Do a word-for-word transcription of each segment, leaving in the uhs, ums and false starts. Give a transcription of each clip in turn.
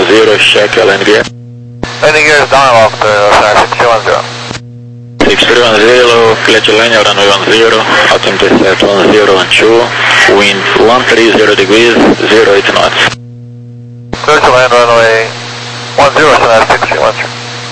zero, check landing gear. Landing gear is down off the Cessna six three one zero. six three one zero, flat line, runway one zero, altimeter set one zero one two, wind one three zero degrees, zero eight knots. Clear to land runway one zero, Cessna six three one zero.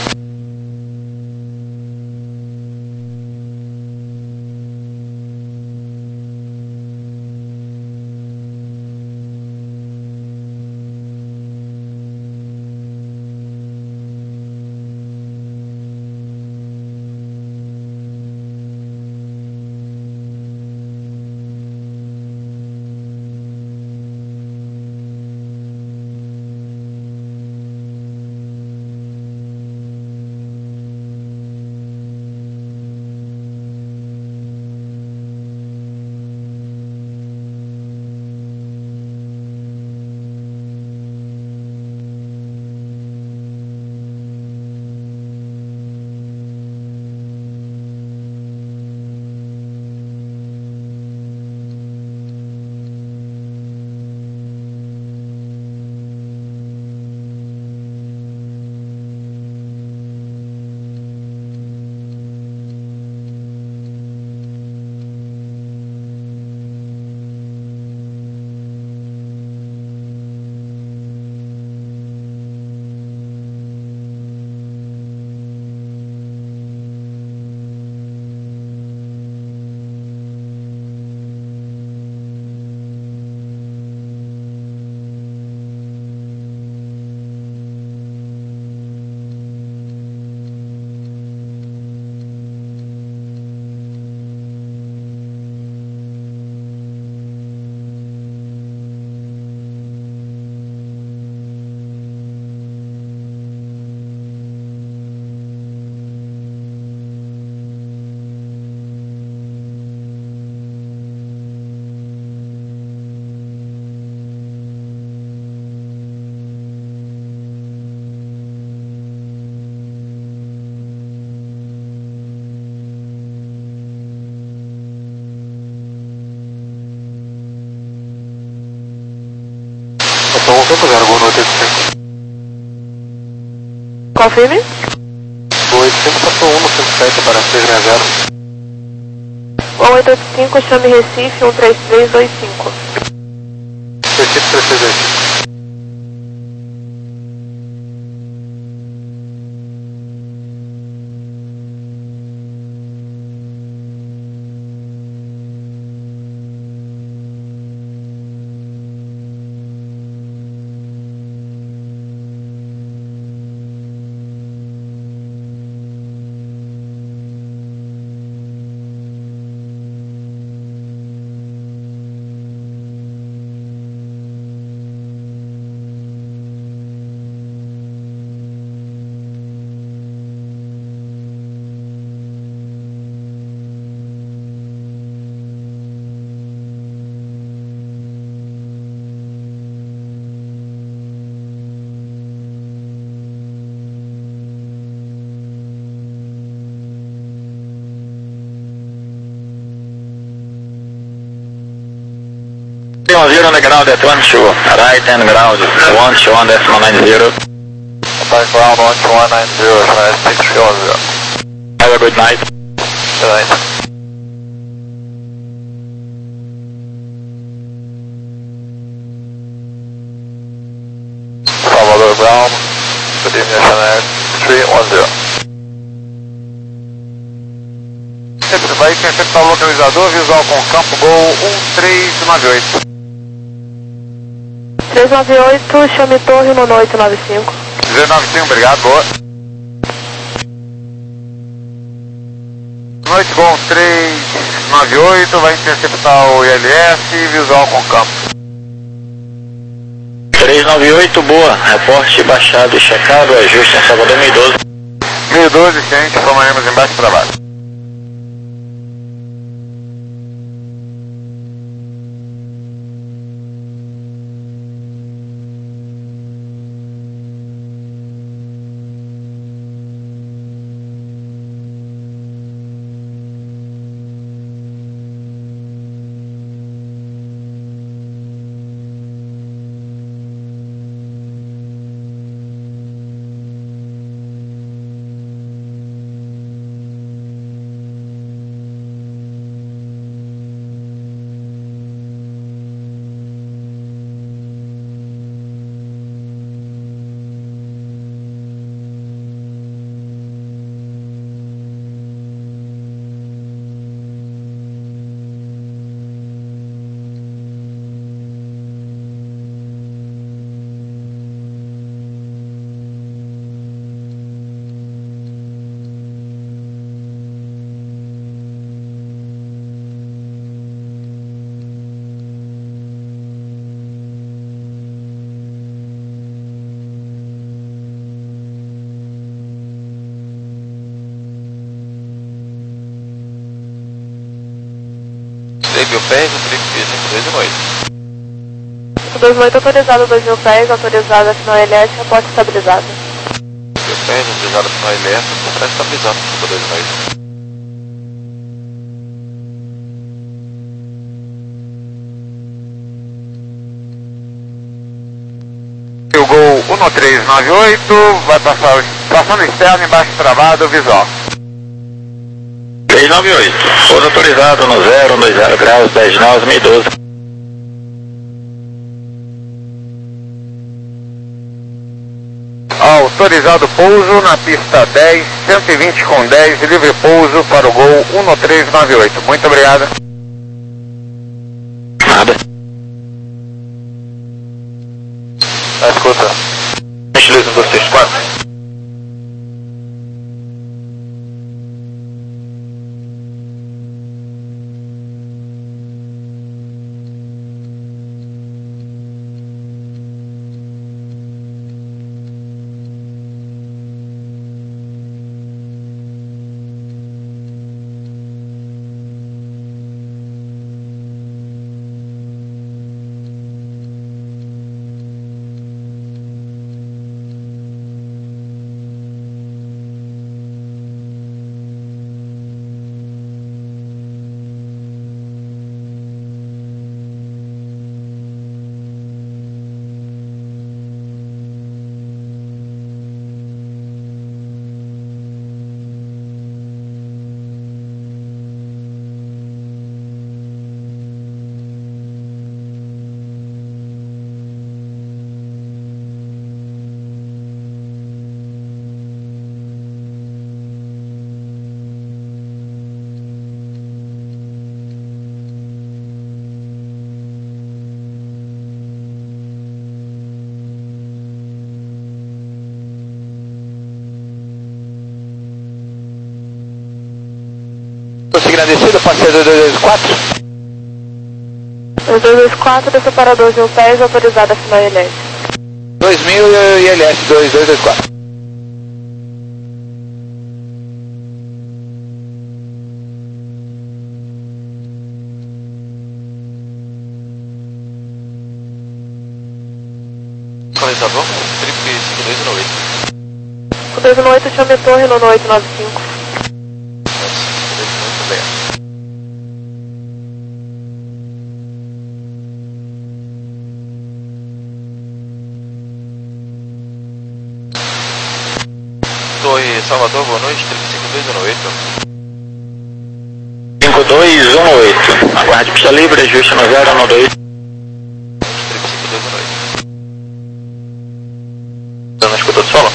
Confirme. O oitocentos passou um no cento e sete para seis sessenta. um oito oito cinco, chame Recife um três três dois cinco. Recife três três dois cinco. one zero on the ground at one two, right hand ground, one two one decimal nine zero. Attack ground one two one nine zero, Cessna six three one zero. Have a good night. Good night. Salvador Brown, good evening, Cessna three one zero. Vai interceptar o localizador, visual com campo Gol um três nove oito. três nove oito, chame Torre no oito nove cinco. zero nove cinco, obrigado, boa. Noite Gol três nove oito, vai interceptar o I L S, visual com campo. três nove oito, boa, reporte baixado e checado, ajuste em Salvador mil e doze. mil e doze, ciente, formaremos embaixo para baixo. pés, o trip cinco dois um oito. cinco dois um oito autorizado dois mil pés, autorizada final elétrica, porta estabilizada. Meu pés, autorizado final elétrica, porta estabilizada cinco dois um oito. O Gol um três nove oito vai passar passando externo, embaixo travado, visual. três nove oito, pouso autorizado no zero, dois zero graus, dez nós, mil e doze. Autorizado pouso na pista dez, cento e vinte com dez, livre pouso para o Gol um três nove oito. Muito obrigado. Nada. Tá, escuta. Gentileza, um dois três quatro. Agradecido, parceiro dois dois quatro. dois dois quatro do separador de um pés, autorizada final elétrica. dois mil e L S dois dois dois quatro. Localizador, trip cinco dois um oito. cinco dois um oito, chame torre no oito nove cinco. Torre Salvador, boa noite, trip cinco dois um oito. cinco dois um oito, aguarde pista livre, ajuste no zero, no dois. Trip cinco dois um oito. Dando a escuta do solo?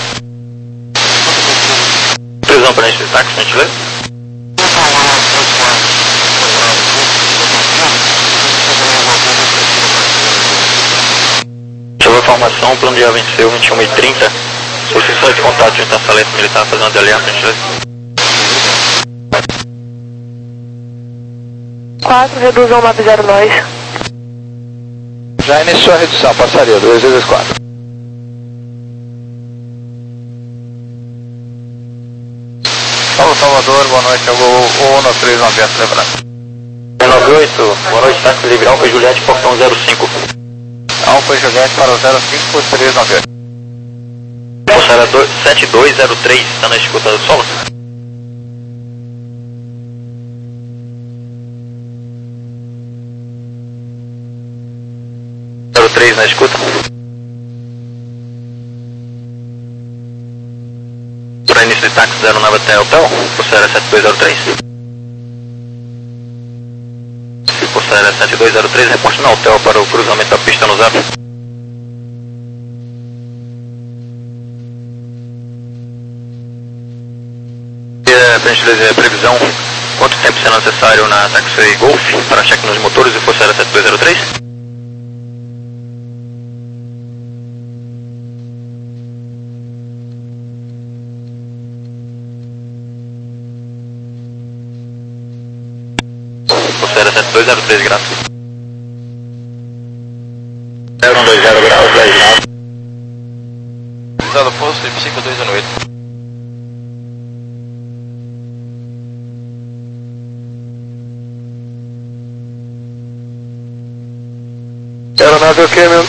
Prisão para este táxi, gentileza? Sobre a formação, o plano já venceu, vinte e uma e trinta. Solicitação de contato de Salete Militar fazendo a D L A, gentileza. quatro, reduzam nove zero nós. Já iniciou a redução, passaria, dois dois quatro. Salve Salvador, boa noite, é o Gol um três nove oito, lembrando. nove oito, boa noite, táxi livre, Alfa Juliette, portão zero cinco. Alfa Juliette para o zero cinco três nove oito. Poçara sete dois zero três, está na escuta do solo? zero três na escuta. Para início de táxi zero nove até hotel, Poçara sete dois zero três. Poçara sete dois zero três, reporte no hotel para o cruzamento da pista no zero. Para a previsão, quanto tempo será necessário na Taxi Golf para cheque nos motores e Poçara sete dois zero três? Poçara sete dois zero três, graças. zero um dois zero graus, dez nove. Visado posto, cinco dois um oito. Navio Cameron.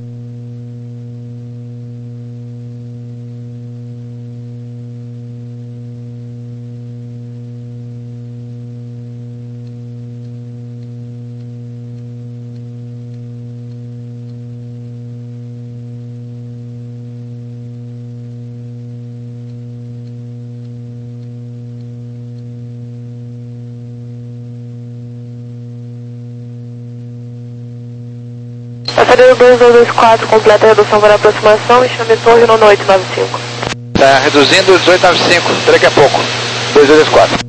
Passageiro dois dois dois quatro, completa a redução para aproximação e chame torre no noite nove cinco. Tá reduzindo dezoito nove cinco, daqui a pouco. dois dois dois quatro.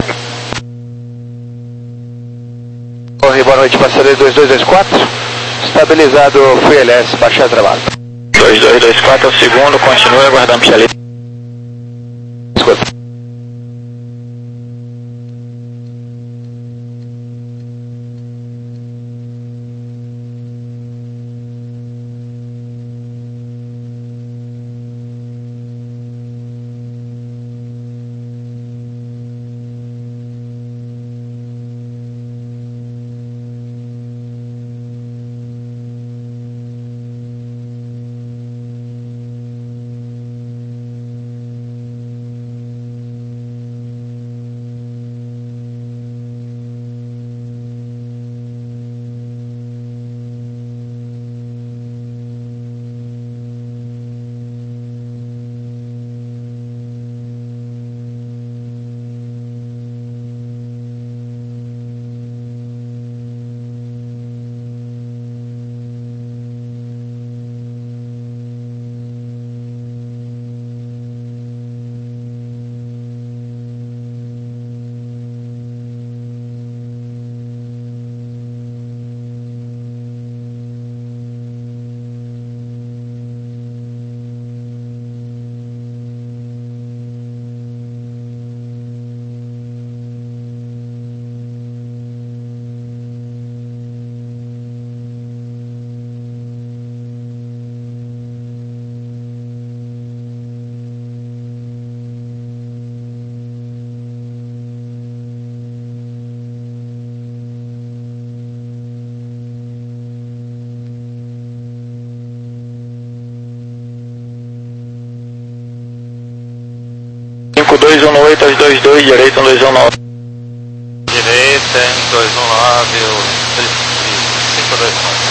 Torre, boa noite, passageiro dois dois dois quatro. Estabilizado, Free L S, baixar trabalho. dois dois dois quatro é o segundo, continue aguardando pista livre. Escuta. cinco dois um oito, as dois dois, direita um dois um nove. Direita, um dois um nove, cinco dois nove.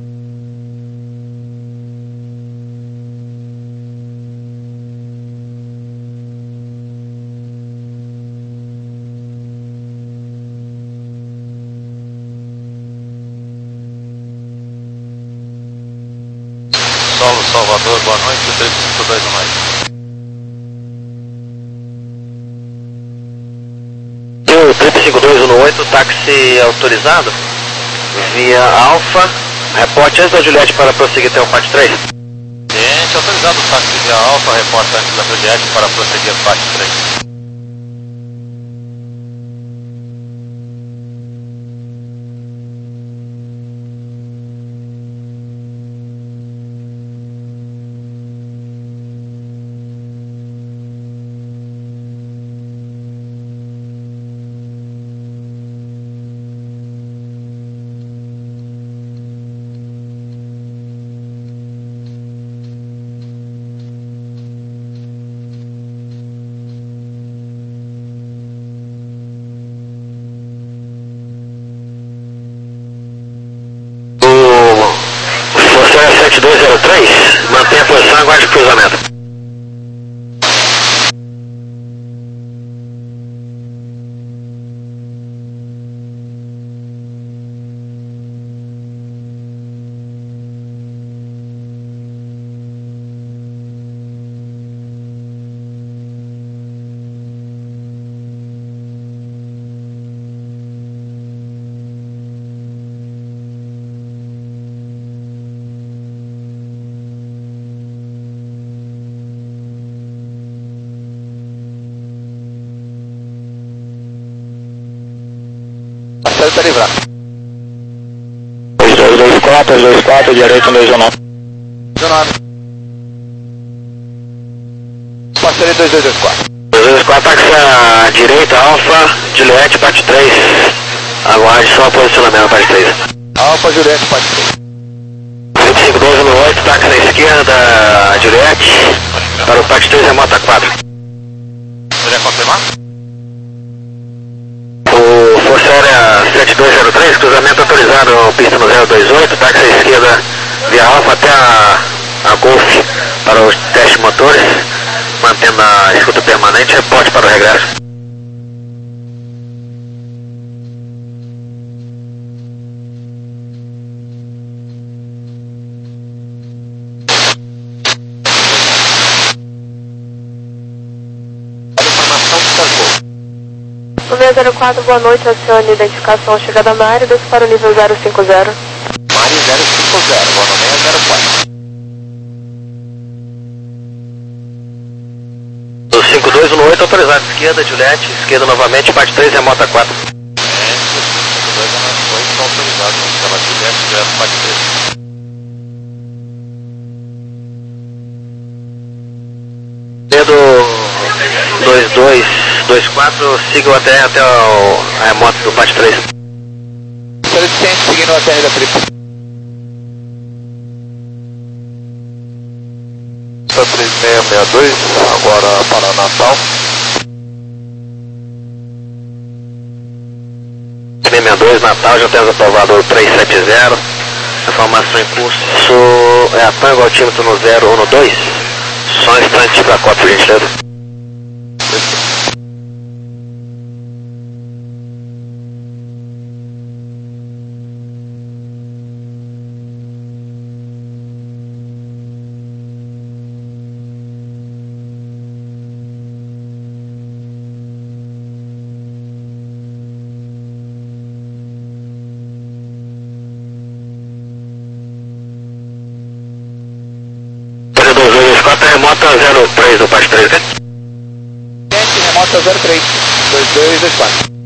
Solo Salvador, boa noite, cinco dois um nove. três cinco dois um oito, táxi autorizado, via Alfa, reporte antes da Juliette para prosseguir até o P A T três. Cliente autorizado, táxi via Alfa, reporte antes da Juliette para prosseguir P A T três. sete dois zero três, mantenha a posição e aguarde o cruzamento. Está livrado. dois dois dois quatro, dois dois quatro, direita um dois um nove. dezenove. Passaria dois dois dois quatro. dois dois quatro, táxi à direita, Alfa, Juliette, P A T três. Aguarde só o posicionamento, P A T três. Alfa, Juliette, P A T três. doze no oito, táxi à esquerda, Juliette, para o táxi três, remota quatro. Poderia confirmar? O Força Aérea sete dois zero três, cruzamento autorizado, pista no zero dois oito, táxi à esquerda, via Alfa até a, a Golf para os testes motores, mantendo a escuta permanente, reporte para o regresso. No seis zero quatro, boa noite, acione identificação chegada na área, desce para o nível zero cinco zero. Mari zero cinco zero, boa noite, zero quatro. O cinco dois um oito, autorizado, esquerda, Juliette, esquerda novamente, parte três, remota quatro. cinco dois um oito autorizado, pela Juliette, direto parte três. Dedo dois dois dois quatro, sigam até, até o, a remoto do parte três. Solicitante seguindo a T R da Trip. três seis seis dois, agora para Natal. três seis dois, Natal, já temos aprovado o três sete zero. Informação em curso é a Tango altímetro no zero um dois. Só um instante para a cópia, por gentileza. Remota zero três do parte três, né? Remota zero três, dois dois dois quatro.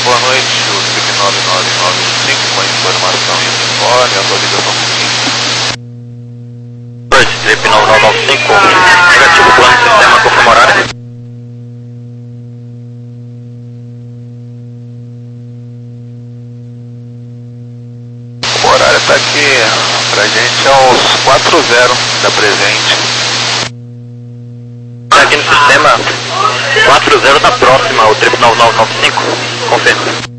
Boa noite, o trip nove nove nove cinco com informação e uniforme, autorização dois, trip nove nove nove cinco, negativo plano sistema, confirma horário. O horário está aqui pra gente aos quatro zero da presente. Tá aqui no sistema quatro zero da próxima, o trip nove nove nove cinco, confirma.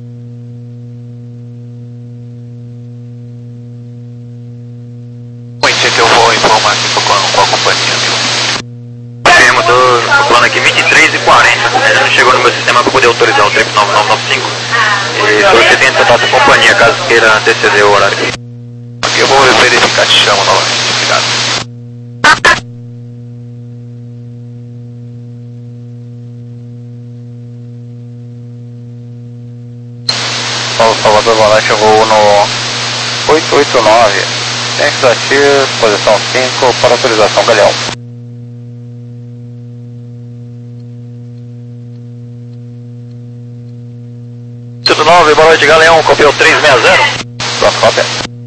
Muito que eu vou informar aqui com a, com a companhia, amigo. Confirmo, tô no plano aqui vinte e três e quarenta, ainda não chegou no meu sistema para poder autorizar o trip nove nove nove cinco. E você tem contato com a companhia, caso queira anteceder o horário. Aqui eu vou verificar, te chamo novamente. Obrigado. Salvador, boa noite, eu vou no oito oito nove, centro ativo, posição cinco, para autorização Galeão. oito nove, boa noite, Galeão, copiou três seis zero. Pronto, cópia.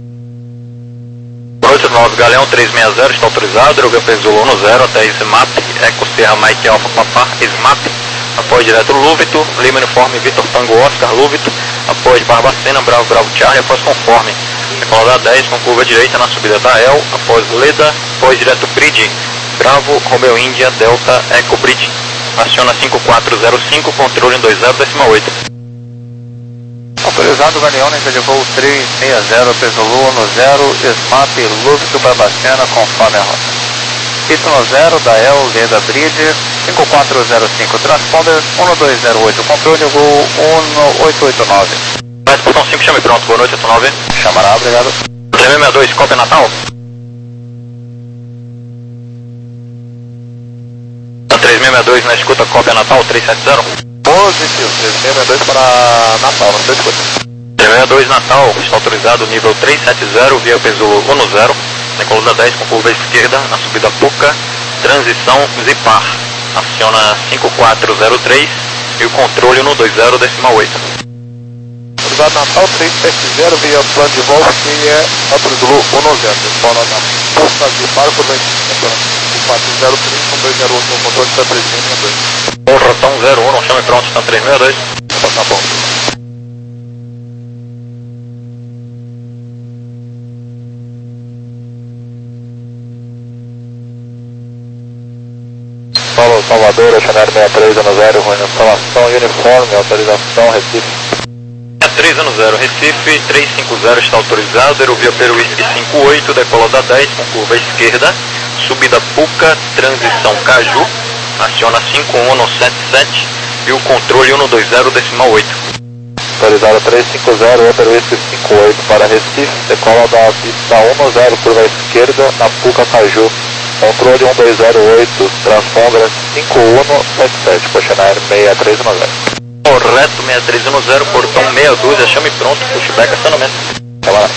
Boa noite, nove, Galeão três seis zero, está autorizado, Aerografia Zulu um zero, até Smap, Eco Serra Mike Alpha Papá, Smap, apoio direto Lúvito, Lima Uniforme, Vitor Tango Oscar, Lúvito, apoio de Barbacena, Bravo Bravo Charlie, após conforme, decolar da dez com curva direita na subida da El, após Leda, apoio direto Bridge, Bravo, Romeo Índia, Delta, Eco Bridge, aciona cinco quatro zero cinco, controle em dois zero, décima oito. Autorizado Galeão, nível de voo três seis zero, peso Lua no zero, Smap, Lúvito, Barbacena, conforme a rota. Y zero da El, Leda Bridge, cinco quatro zero cinco, transponder um dois zero oito, controle voo um oito oito nove. Mas botão cinco, chame pronto, boa noite, oito nove. Chamará, obrigado. três seis seis dois, cópia Natal. três seis seis dois na escuta, cópia Natal, três sete zero. Positivo, três seis seis dois para Natal, não sei escuta. três seis seis dois Natal, está autorizado nível três sete zero, via peso um zero, decolar da dez com curva esquerda, na subida Puca, transição Zipar. Aciona cinco quatro zero três e o controle um dois zero, décima oito. Autorizado Natal três sete zero, via plano de volta, que é Alto Zulu um zero. Fora na Puca Zipar, por cinco quatro zero três, um dois zero oito, o controle está três seis seis dois. Rotão zero um, chame pronto, está três seis seis dois. Tá bom. Paulo Salvador, Oceanário sessenta e três um zero, ruim na instalação uniforme, autorização Recife. sessenta e três um zero, Recife, três cinco zero está autorizado, Aerovia Peru Whisky cinco oito, decola da dez com curva esquerda, subida Puca, transição Caju, aciona cinco um sete sete e o controle um dois zero, decimal oito. Autorizado três cinco zero, Peru Whisky cinco oito para Recife, decola da pista um zero, curva esquerda, na Puca Caju. Controle um dois zero oito, transponder cinco um sete sete, Oceanário sessenta e três um zero. Correto, sessenta e três um zero, portão meia dúzia, chame pronto, pushback, acionamento. Camarada.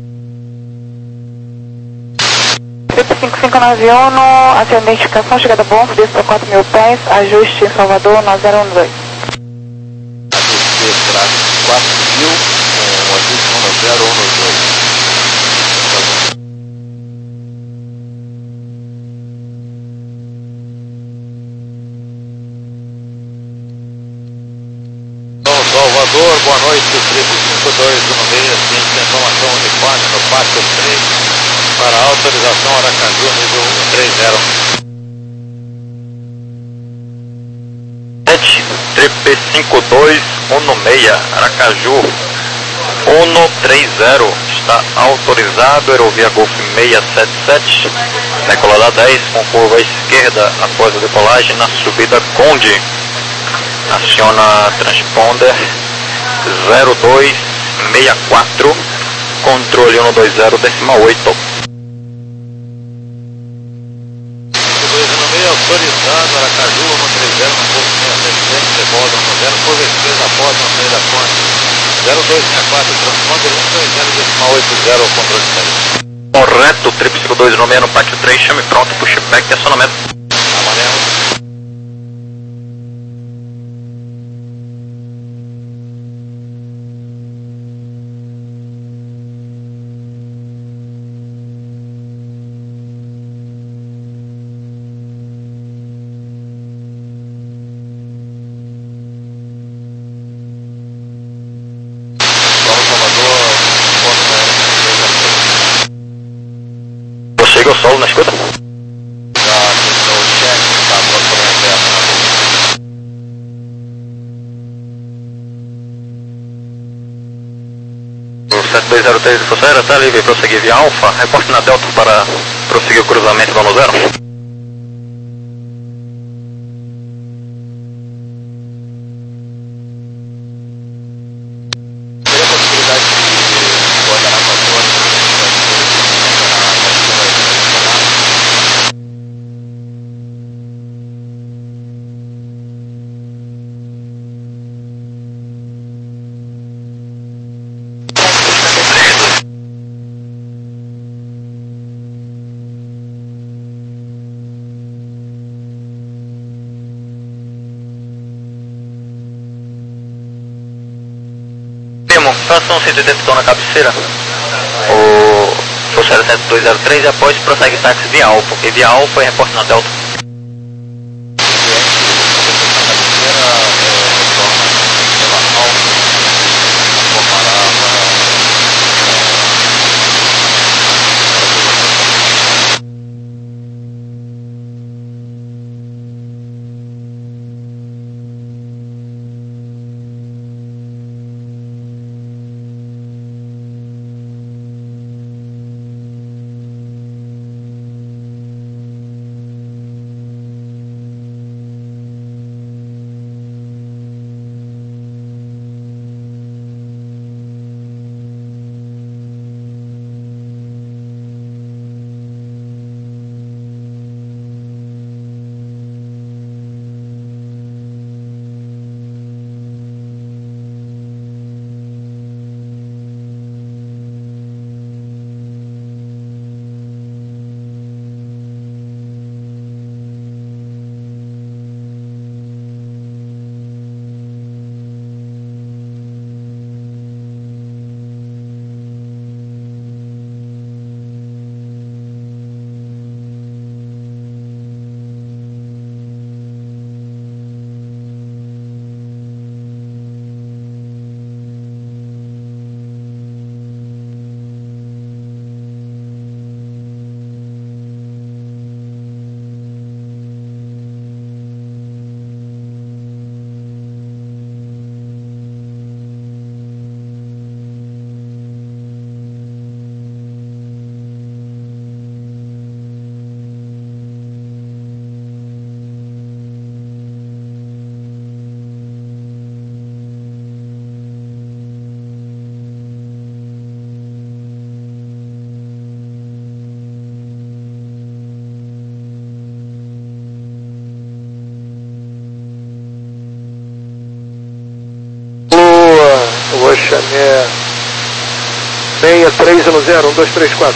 cinco cinco nove um, a sua identificação, chegada bom, desce para quatro mil pés, ajuste em Salvador, nove zero um dois. Ajuste para quatro mil, com ajuste um zero um dois. Salvador, boa noite, trip cinco dois um seis, ciente da informação uniforme no pátio três, para autorização Aracaju, nível um três zero. sete, trip cinco dois um seis, Aracaju, um três zero, está autorizado, Aerovia Golf seis sete sete, decola da dez com curva esquerda após a decolagem na subida Conde. Aciona transponder zero dois seis quatro, controle um dois zero, decimal oito. cinco dois um seis, autorizado, Aracaju, um três zero, no corpo seis sete sete, decola um zero, curva esquerda após a saída da Conde. zero dois seis quatro, transponder um dois zero, decimal oito zero, controle sério. Correto, trip cinco dois um seis no pátio três, chame pronto, pushback e acionamento. Amarelo. dois zero três de Força Aérea, tá livre, prosseguir via Alfa, reporte na Delta para prosseguir o cruzamento do ano zero. Teria a possibilidade de coordenar com a torre? Faça um cento e oitenta tom na cabeceira, o Força Aérea sete dois zero três, e após prossegue táxi via Alfa, e via Alfa e reporte na Delta. Oxané seis três um zero, um dois três quatro.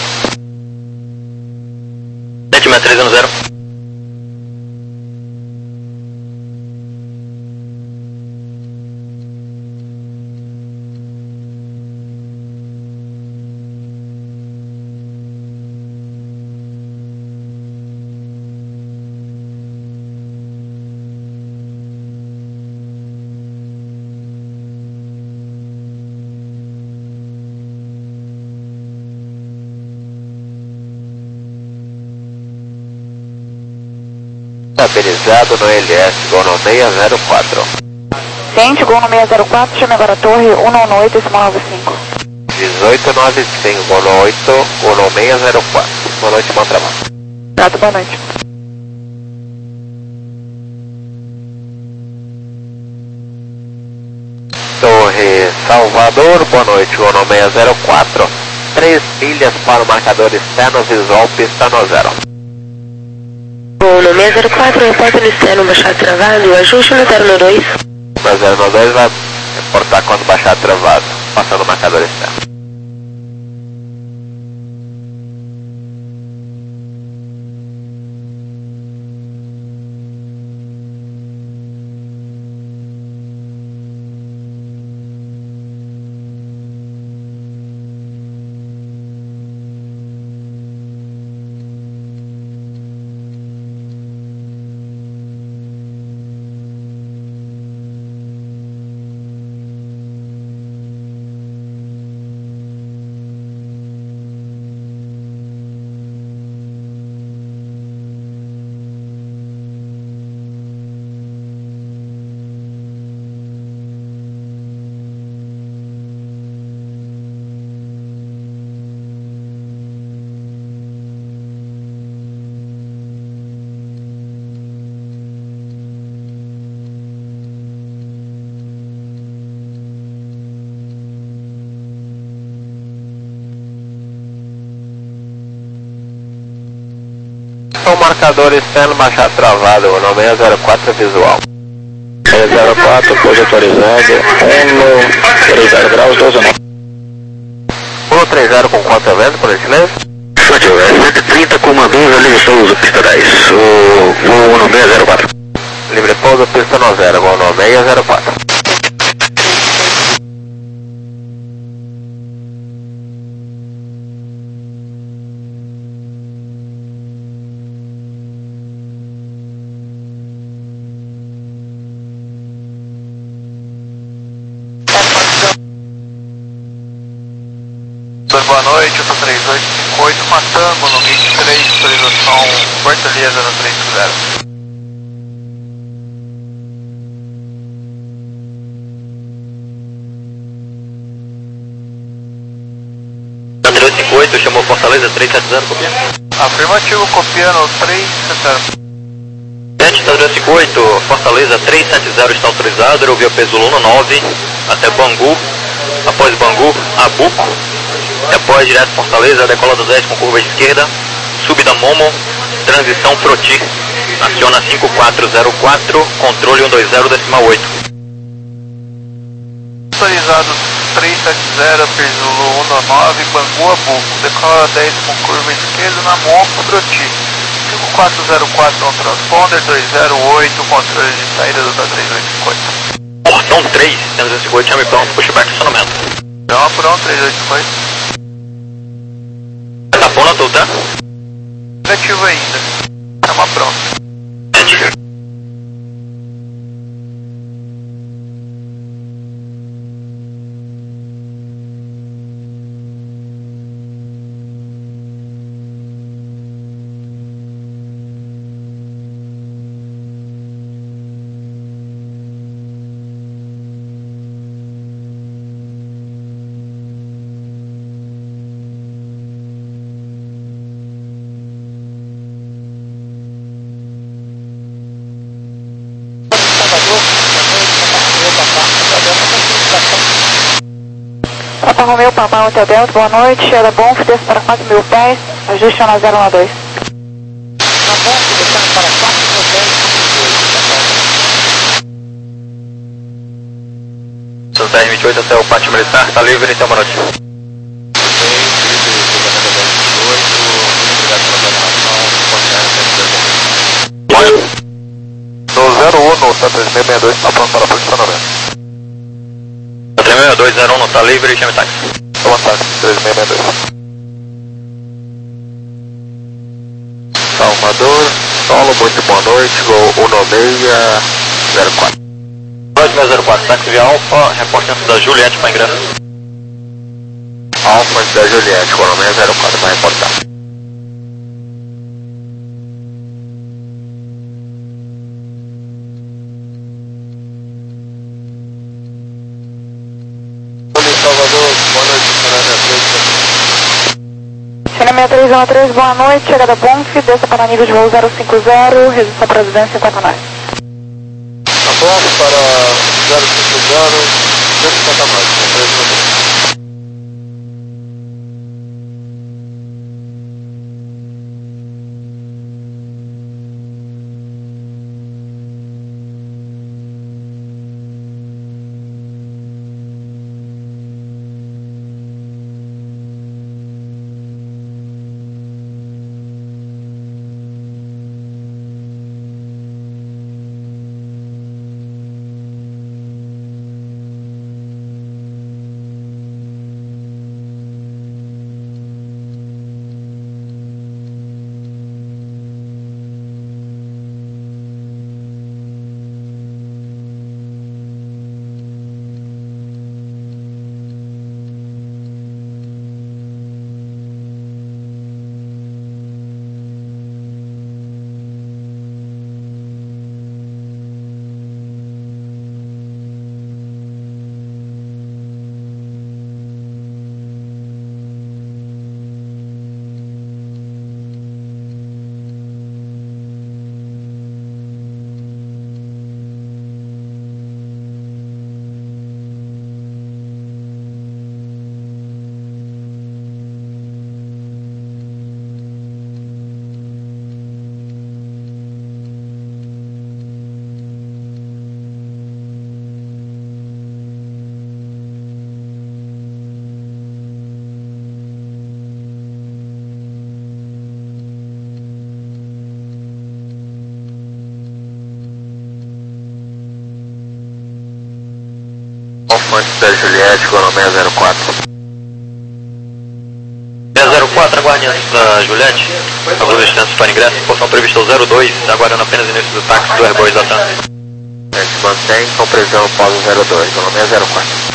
sete seis três um zero. Estabilizado no L S, Gol no seis zero quatro. Ciente, Gol no seis zero quatro, chame agora a torre um nove oito, decimal nove cinco. dezoito nove cinco, Gol no oito, Gol no seis zero quatro. Boa noite, bom trabalho. Obrigado, boa noite. Torre Salvador, boa noite, Gol no seis zero quatro. Três milhas para o marcador externo, visual pista no zero. Gol no seis zero quatro, repórter externo, baixar travado, ajuste no zero no dois. No zero no dois vai reportar quando baixar travado, passando o marcador externo. o marcador externo baixar travado, o nove seis zero quatro visual. seis zero quatro, apoio autorizado, um trinta graus, doze nove. um trinta com quanto vento, por gentileza? Fátil, é cento e trinta com Mandinho, livre pouso, pista dez, o voo nove seis zero quatro. Livre pouso, pista no zero, voo nove seis zero quatro. Boa noite, eu sou três oito cinco oito, Matango no vinte e três, autorização Fortaleza no três zero. três cinco oito, chamou Fortaleza três sete zero, copia. Afirmativo, copiando três sete zero. sete três cinco oito, Fortaleza três sete zero está autorizado, aerovia peso Luna nove, até Bangu, após Bangu, Abuco. Após direto Fortaleza, decola do dez com curva esquerda, subida Momo, transição Froti, aciona cinco quatro zero quatro, controle um dois zero decimal oito. Autorizado três sete zero, peso um nove, Bangu Abuco, decola dez com curva esquerda na Momo, Froti, cinco quatro zero quatro, um transponder, dois zero oito, controle de saída do três oito cinco oito. Portão três, três cinco oito, chame pronto, pushback estacionamento. Chama pronto, três oito cinco oito. Tapou na Tuta? Negativo ainda. Chama pronto. sete. Papa Romeu, Papa Hotel Delta, boa noite, Sheila Bonf, desce para quatro mil pés, ajuste na zero um dois. Na Bonf, descendo para quatro mil pés, Santa R vinte e oito até o pátio militar, está livre, então boa noite. No zero um, no três seis seis dois, está pronto para posicionamento. três seis dois zero um não está livre, chame táxi. Toma táxi, três seis seis dois. Salvador, solo, muito boa noite, voo um nove seis zero quatro. dois seis zero quatro, táxi via Alfa, reporte antes da Juliette para ingresso. Alfa da Juliette, um nove seis zero quatro, vai reportar. Salvador, boa noite, China seis três um três, boa noite, chegada Bonf, desça para nível de voo zero cinco zero, resistência para presidência cinquenta nove. Tá bom, para zero cinco zero, duzentos e cinquenta mais, três minutos. Montes da Juliette, Golo seis zero quatro. seis zero quatro, aguarde antes da Juliette. Alguns instantes para ingresso, porção prevista o zero dois, aguardando apenas início do táxi do Airboys da TAM. A gente mantém com previsão pós zero dois, Golo seis zero quatro.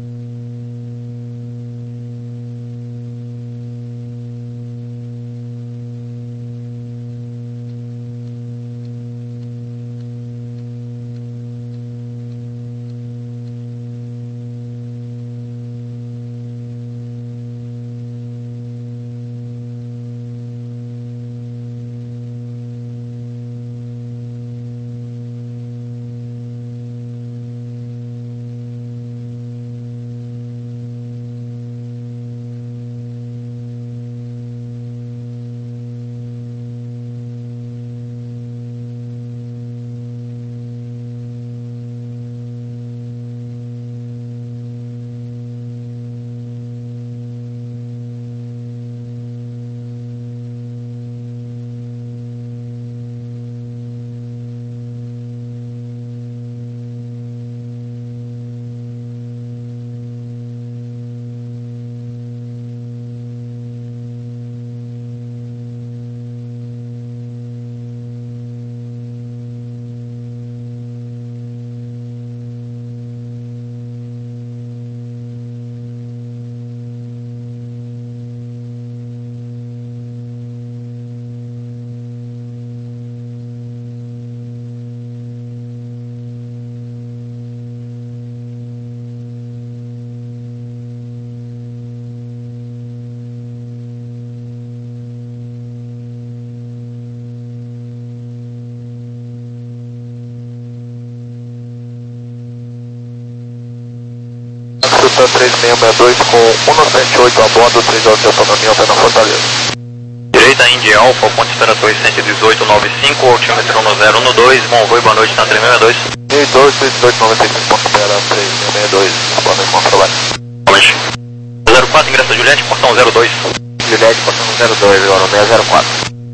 Sultan três seis seis dois com cento e noventa e oito a bordo, três horas de autonomia, até na Fortaleza. Direita Indy Alpha, ponto espera torre cento e dezoito, nove cinco, altímetro um zero um dois, bom voo e boa noite, na três seis dois. E dois, três dezoito, noventa e cinco, ponto espera, três seis seis dois, boa noite, bom trabalho. Boa noite. zero quatro, ingresso Juliette, portão zero dois. Juliette, portão zero dois, agora seis zero quatro.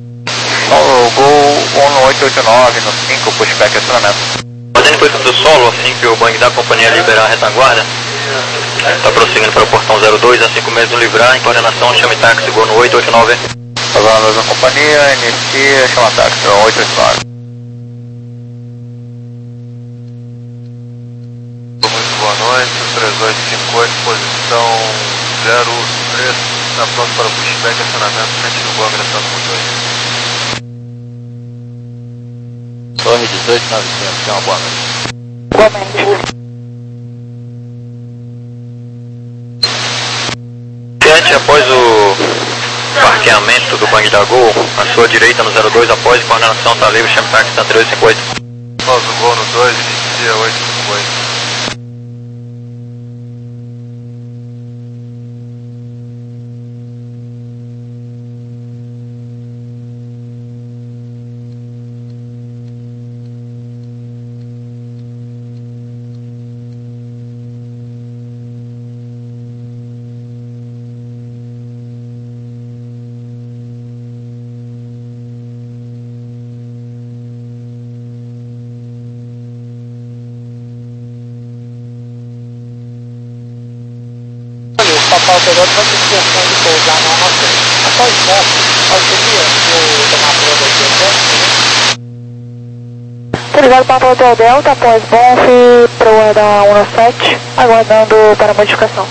Solo, Gol um oito oito nove, no cinco, pushback, acionamento. Fazendo coisa do solo, assim que o Boeing da companhia liberar a retaguarda. Está prosseguindo para o portão zero dois, assim que o mesmo livrar, em coordenação, chame táxi, Gol no oito oito nove. Fazendo a mesma companhia, inicia, chama táxi, oito oito nove. Muito boa noite, três oito cinco oito, posição zero três, está pronto para o pushback, acionamento, frente do Gol, agressão com dois. Torre dezoito novecentos, tenha uma boa noite. Igualmente. Após o parqueamento do Boeing da Gol, à sua direita no zero dois, após coordenação, está livre, chame táxi, está três cinco oito. Após o Gol no dois, inicia oito cinco oito. Papai Operador vai ter intenção de pousar na nossa frente. Após isso, auxilia o tomador da direção. Autorizado para o Hotel Delta, após Bonf, proa da um sete, aguardando para modificação.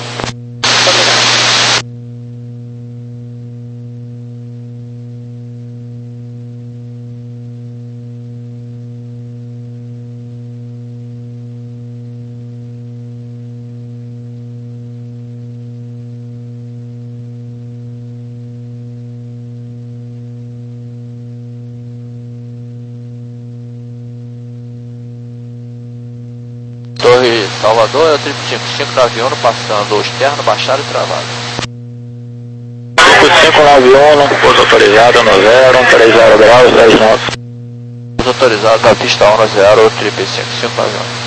Torre Salvador é o triplo cinco cinco nove um, passando o externo, baixado e travado. cinco cinco nove um, pouso autorizado no zero, três zero graus, dez nove. Pouso autorizado na pista um zero, triplo cinco cinco nove um.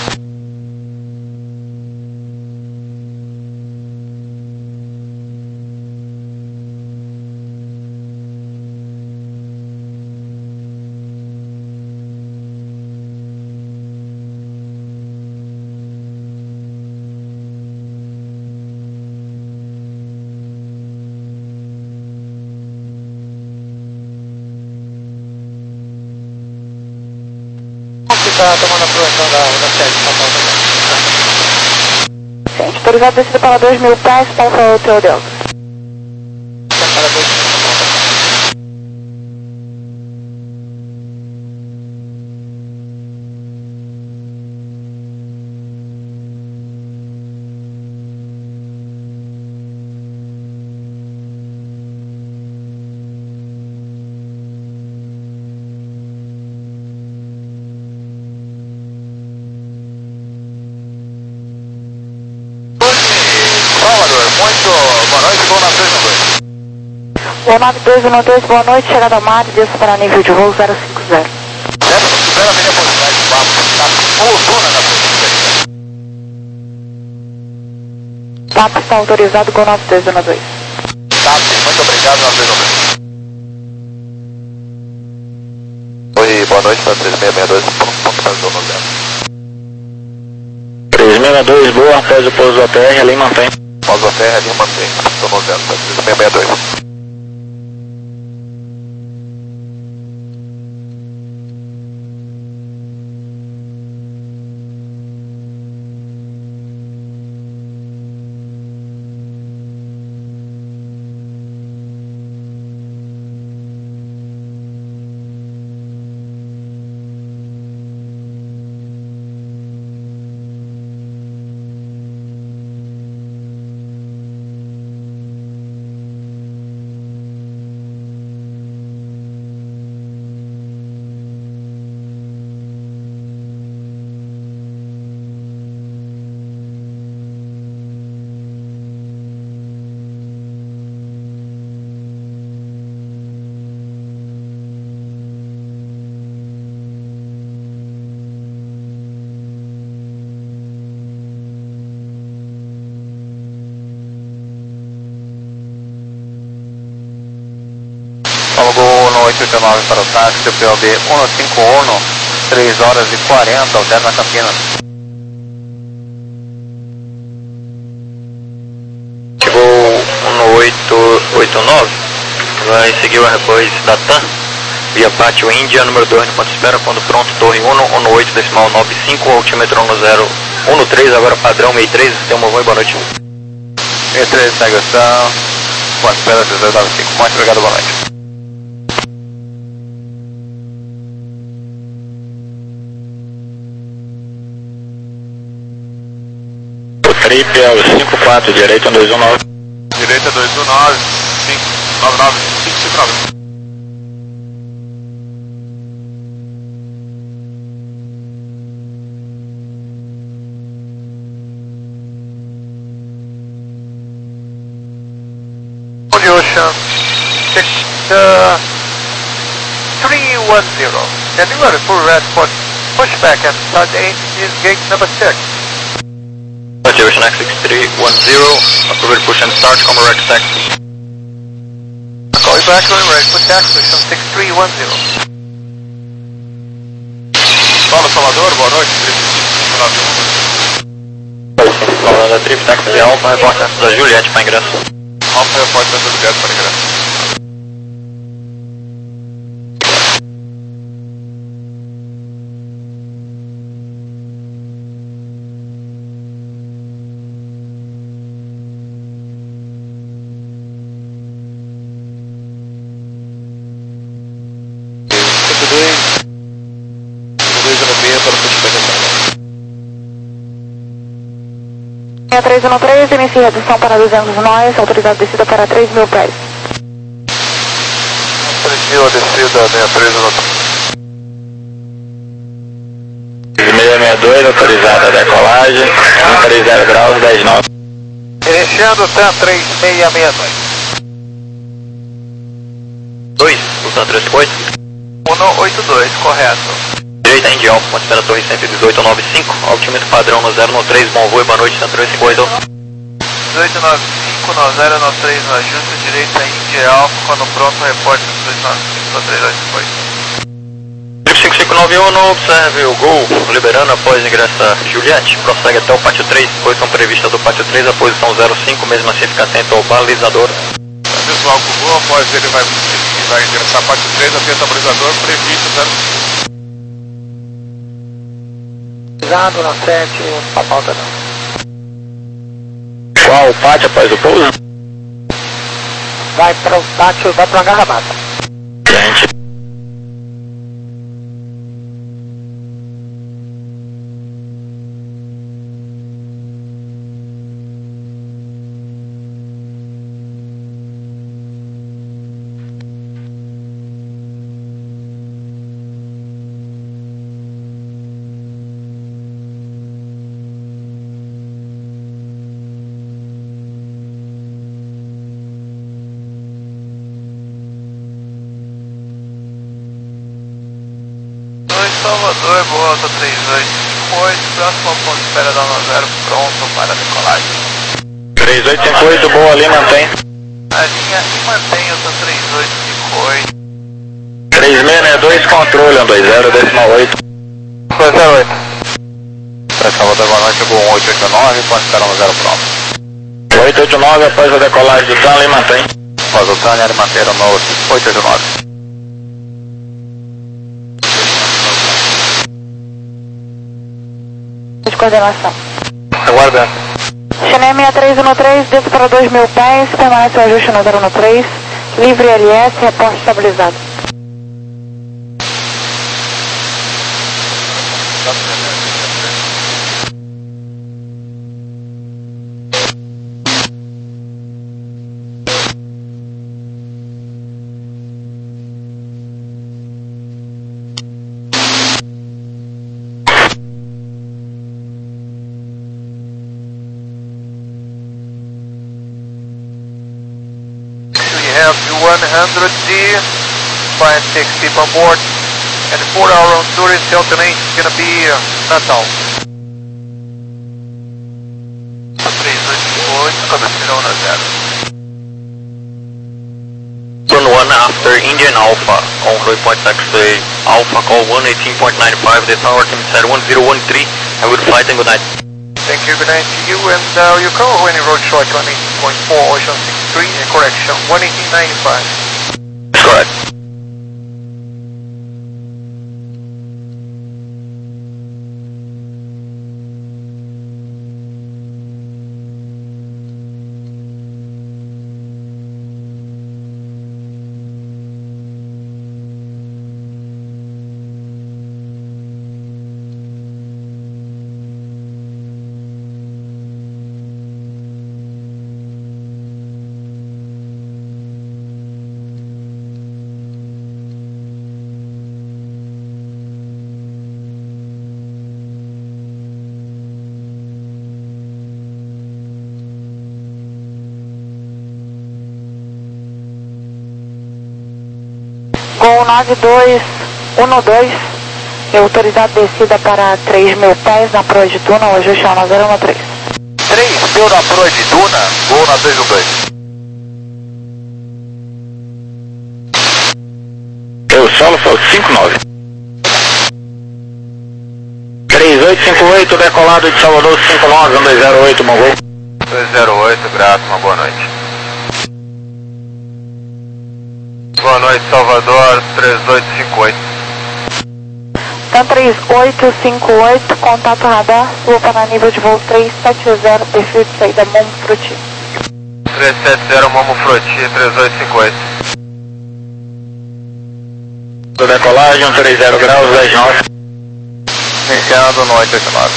está tomando a aprovação da, da sede de São Paulo também. Sim, autorizado descida para dois mil pés para o Hotel Delta. Para dois mil. Boa nove dois um dois, boa noite, chegada ao mar, desço para nível de voo zero cinco zero. Certo, supera a minha velocidade de papo, tá coluna na posição. T A P está autorizado com nove dois um dois. Tá, muito obrigado, nove dois um dois. Oi, boa noite para três seis seis dois, ponto para zona zero. três seis seis dois, boa, após o pouso da Terra, ali mantém. Pouso da Terra, ali mantém, zona zero, para três seis seis dois. oito oito nove para o táxi, P O B um cinco um, três horas e quarenta, alterna Campinas. Chegou um oito oito nove, vai seguir o repós da TAM, via Pátio Índia, número dois no ponto de espera, quando pronto, Torre um, um oito decimal nove cinco, altímetro um zero um três, agora padrão seis três, tem uma boa noite. seis três, segue a TAM, com a espera dezoito nove cinco, muito obrigado, boa noite. Trip é o cinco quatro, direita dois um nove. Direita dois um nove, cinco nove nove, cinco cinco nove. Ocean six three one zero. And you are full red for pushback and start eight is gate number six. Ocean X six three one zero, approved push and start, come right taxi. Call you back on right, put taxi, Ocean six three one zero. Fala Salvador, boa noite, trip cinco nove um. Falando da Trip Taxi Alfa, repórter da Juliette para ingresso. Alfa, repórter da Juliette para ingresso. seis três um três, inicia redução para duzentos nós, autorizado descida para três mil pés. Inicia a descida seis três um três. seis seis dois, autorizada a decolagem, três zero graus, dez nove. Iniciando TAM três seis seis dois. dois, Lutan três oito. um oito dois, correto. Direita Indy Alfa, ponte espera Torre cento e dezoito nove cinco, altímetro padrão no zero um três, bom voo e boa noite, centro cinco oito. dezoito nove cinco, no zero um três, no ajuste, direita Indy Alfa, quando pronto, reporte dezoito nove cinco, três dois cinco oito. cinco cinco nove um, observe o Gol, liberando após ingresso a Juliette, prossegue até o pátio três, posição prevista do pátio três, a posição zero cinco, mesmo assim fica atento ao balizador. Pessoal, o Gol, após ele vai, vai ingressar a pátio três, atento ao balizador, previsto zero cinco. Pisado na sete, a falta não. Qual o pátio após o pouso? Vai para o pátio, vai para uma garrabata. Gente. Salvador, volta três dois cinco oito, próximo ponto de espera da nove zero, pronto para decolagem. três oito cinco oito, boa ali, mantém. A linha e mantenha o três oito cinco oito. três seis seis dois, controle, um dois zero, decimal oito. dois zero oito. Salvador, boa noite, chegou um oito oito nove, ponto de espera nove zero, pronto. oito oito nove, após a decolagem do Tanley, mantém. Após o Tanley, ele mantém no oito oito nove. De coordenação. Aguardando. Chennai seis três um três, desce para dois mil pés, permanece o ajuste no zero um três, livre L S, reporte estabilizado. one hundred D, five six people on board, and the four hour on tourist alternate is going to be uh, Natal. três dois cinco oito, cabeceira um zero. Turn one after Indian Alpha, on point taxiway Alpha, call one eighteen point nine five, the tower team said one zero one three, and good flight and good night. Thank you, good night to you, and uh, you call when you road short one eighteen point four, Ocean six three, and correction, one eighteen ninety-five. Correct. Gol nove dois um dois, é autorizado descida para três mil pés na proa de Duna, o ajuste é zero um três. três mil na proa de Duna, gol na dois um dois. Eu solo foi cinco nove. três oito cinco oito, decolado de Salvador cinco nove, um dois zero oito, Mongol. dois zero oito, graças, uma boa noite. Boa noite, Salvador, três oito cinco oito. Então três oito cinco oito, contato radar, sua para nível de voo três sete zero, perfil de saída Momo Frutti. três sete zero, Momo Frutti, três oito cinco oito. Do decolagem, um três zero graus, dez nove. Iniciando no oito oito nove.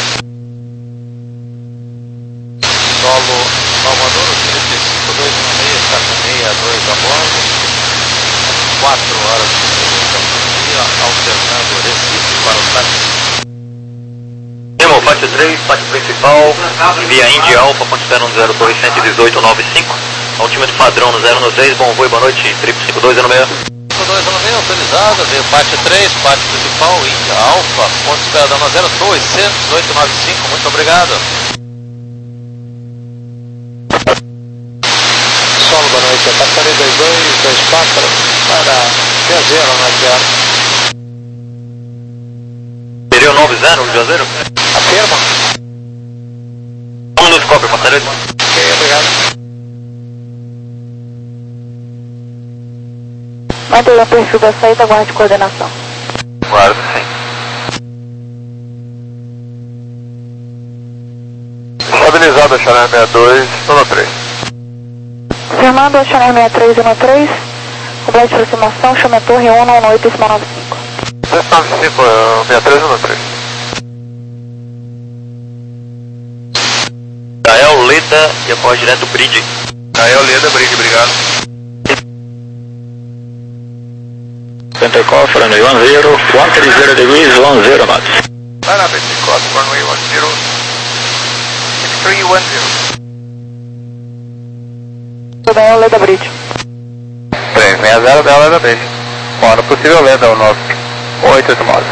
Solo Salvador, trinta e cinco dois um seis, está com sessenta e dois a bordo. quatro horas de dia, alternando Recife para o táxi. Nemo, pátio três, pátio principal, via Indy Alpha, ponto zero um zero, torre cento e dezoito nove cinco, altímetro padrão no zero um três, bom voo e boa noite, triplo cinco dois zero seis. cinco dois zero seis, autorizada, veio pátio três, pátio principal, Indy Alpha, ponto de espera da nove zero, torre cento e dezoito nove cinco, muito obrigado. Solo, boa noite, passarei dois dois dois quatro para P zero nove zero. Seria o nove zero, Juazeiro? Afirma. Um minuto, cópia, passarei. Ok, obrigado. Mantenha o perfil da saída, aguarde coordenação. Guarda, sim. Autorizado, Channel sessenta e dois, um três. Firmando, Channel sessenta e três, um três. Complete de aproximação, chama a torre um nove oito cento e noventa e cinco. cento e noventa e cinco, sessenta e três, um três. Gael, Leda e apoio direto Bridge. Gael, Leda, Bridge, obrigado. Center call for runway one zero, one three zero degrees, one zero knots. Parabéns, Call for runway one zero, six three one zero. Tudo bem, Leda Bridge. três seis zero, Gael, Leda Bridge. Fora possível, Leda, o nove oito oito nove.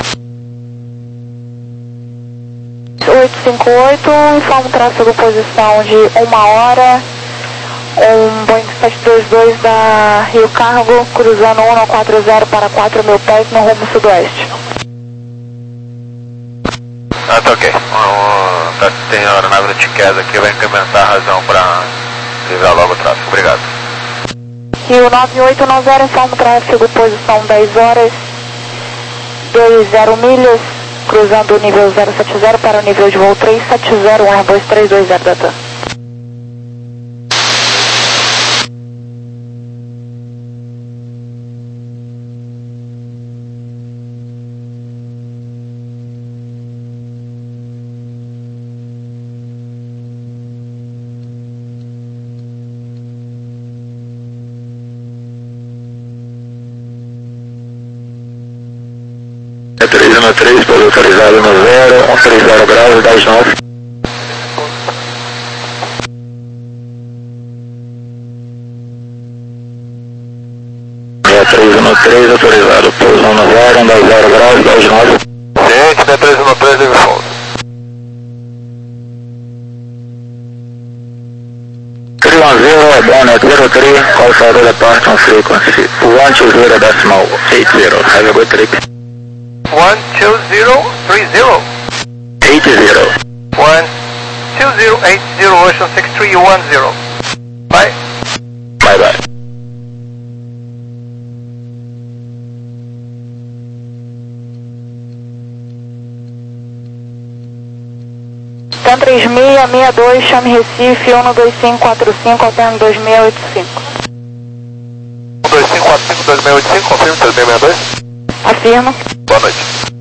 oito cinco oito, informa o tráfego posição de uma hora. Um Boeing sete dois dois da Rio Cargo, cruzando um nove quatro zero para quatro mil pés no rumo sudoeste. Ah, tá ok. Um, tá, tem a aeronave no Tiquesa aqui, vai incrementar a razão para livrar logo o tráfego. Obrigado. Rio nove oito nove zero, informa o tráfego posição dez horas, vinte milhas, cruzando o nível zero sete zero para o nível de voo três sete zero, um Airbus três dois zero da TAM. três um três, pelo autorizado no zero, um três zero graus, dez nove. três um três, autorizado, pouso no zero, um dez zero graus, dez nove. Gente, né, três um três, livre solto. three one zero, Bonnet zero three, call for the departure frequency, one two zero decimal eight zero, have a good trip. one two zero three zero. eight zero. one two zero eight zero, Ocean six three one zero. Bye. Bye bye. TAM três seis seis dois, chame Recife, um dois cinco quatro cinco, alterno dois seis oito cinco. um dois cinco quatro cinco dois seis oito cinco, confirma, três seis seis dois. Afirma. Boa noite.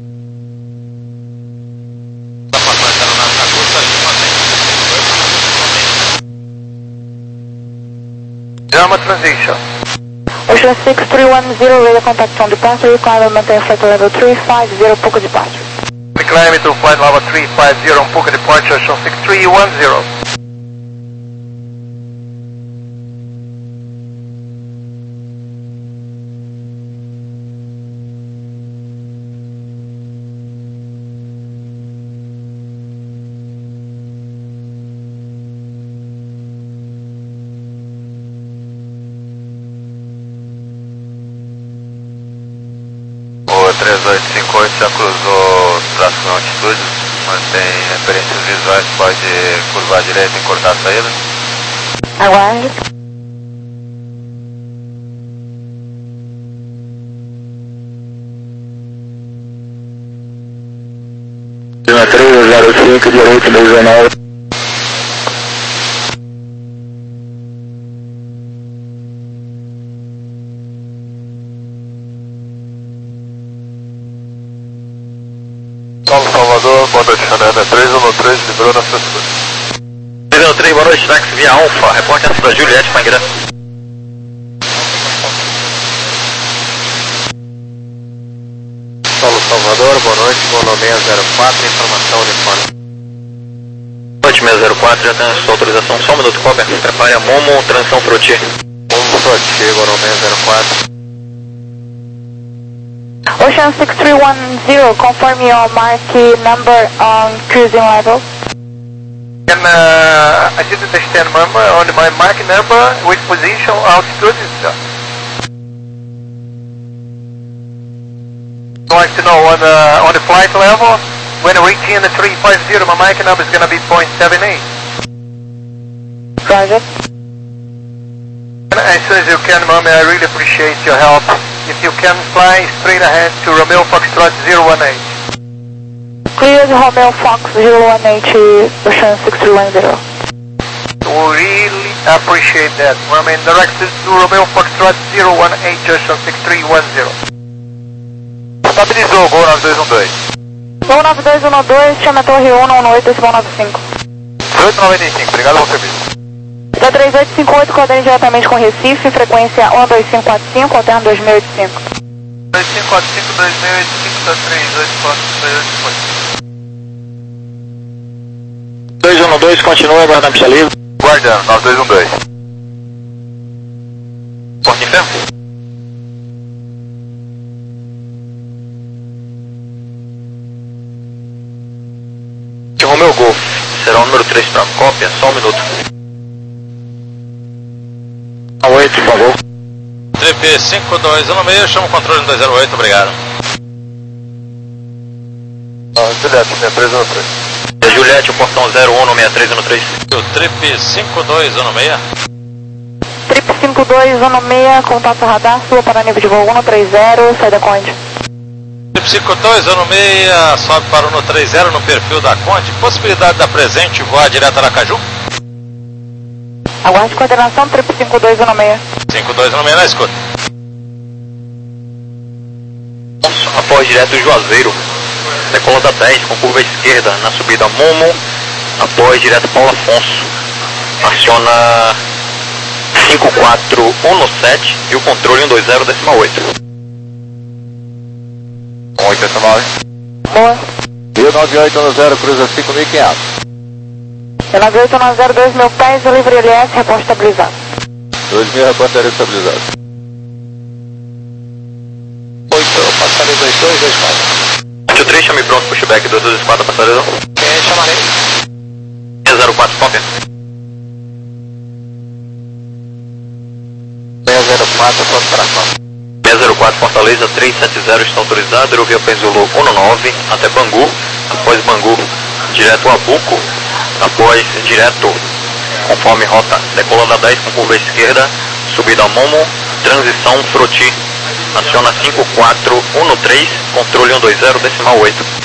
Jama transition. Ocean six three one zero, radar contact on departure, require maintain flight level three five zero, Puka departure. Reclaim to flight level three five zero, Puka departure, Ocean six three one zero. três oito cinco oito já cruzou tráfego em altitude, mantém referências visuais, pode curvar à direita e cortar a saída. Aguarde. três zero cinco, direito dezenove. Paulo Salvador, boa noite, Channel três um três, livrou na censura. três um três, boa noite, táxi via Alfa, reporte antes da Juliette Mangueira. Paulo Salvador, boa noite, Mono seis zero quatro, informação uniforme. Boa noite, seis zero quatro, já tem a sua autorização, só um minuto, Cobra, prepare a Momo, transição Froti. Momo Froti, Mono seis zero quatro. Ocean six three one zero, confirm your marquee number on cruising level. Can, uh, I didn't understand, number on my mark number with position altitude. I'd like to know on the, on the flight level, when reaching the three five zero, my mark number is going to be point seven eight. Roger. As soon as you can, Mommy, I really appreciate your help. If you can fly straight ahead to Romeo Foxtrot zero one eight. Clear the Romeo Fox zero one eight, Ocean six three one zero. We really appreciate that. Remain directed to Romeo Foxtrot zero one eight, Justin six three one zero. Estabilizou, Gol nove dois um dois. Gol nove dois um dois, chama Torre um no oito, decimal nove cinco. dezoito noventa e cinco, obrigado pelo serviço. Da três oito cinco oito, coordene diretamente com Recife, frequência um dois cinco quatro cinco, alterno dois mil e oitenta e cinco. dois cinco quatro cinco, dois mil e oitenta e cinco, da três oito quatro três oito cinco. dois um dois, continua aguardando pista livre. Guardando, nove dois um dois. Porta em ferro? De Romeo Golf, será o número três para cópia, só um minuto. oito, por favor. Trip cinco dois um seis, chama o controle no dois zero oito, obrigado. Ah, Juliette, minha três um três. É Juliette, o portão zero um no seis três um três. O Trip cinco dois um seis. Trip cinco dois um seis, contato radar, sua para nível de voo um três zero, saída Conde. Trip cinco dois um seis, sobe para o um três zero no perfil da Conde. Possibilidade da presente voar direto a Aracaju? Aguarde coordenação, Trip cinco dois um seis. cinco dois um seis na escuta. Após direto Juazeiro, decolando a dez com curva esquerda na subida Momo, após direto Paulo Afonso, aciona cinco quatro um no sete e o controle um dois zero decimal oito. oito decimal nove. Boa. Rio nove oito um zero, cruza cinco mil e quinhentos. nove oito um zero, dois mil pés, livre L S, reposto estabilizado. dois mil, reportaria estabilizado. oito, passaria dois dois, dois quatro. oito três, chame pronto, pushback, dois dois quatro, passageiro. É, chamarei. seis zero quatro, cópia. seis zero quatro, pronto para ação. seis zero quatro, Fortaleza, três sete zero, está autorizado, aerovia Penzolo um nove, até Bangu, após Bangu, direto Abuco, após direto, conforme rota, decolando a dez com curva esquerda, subida Momo, transição Froti, aciona cinco quatro um no três, controle um dois zero decimal oito.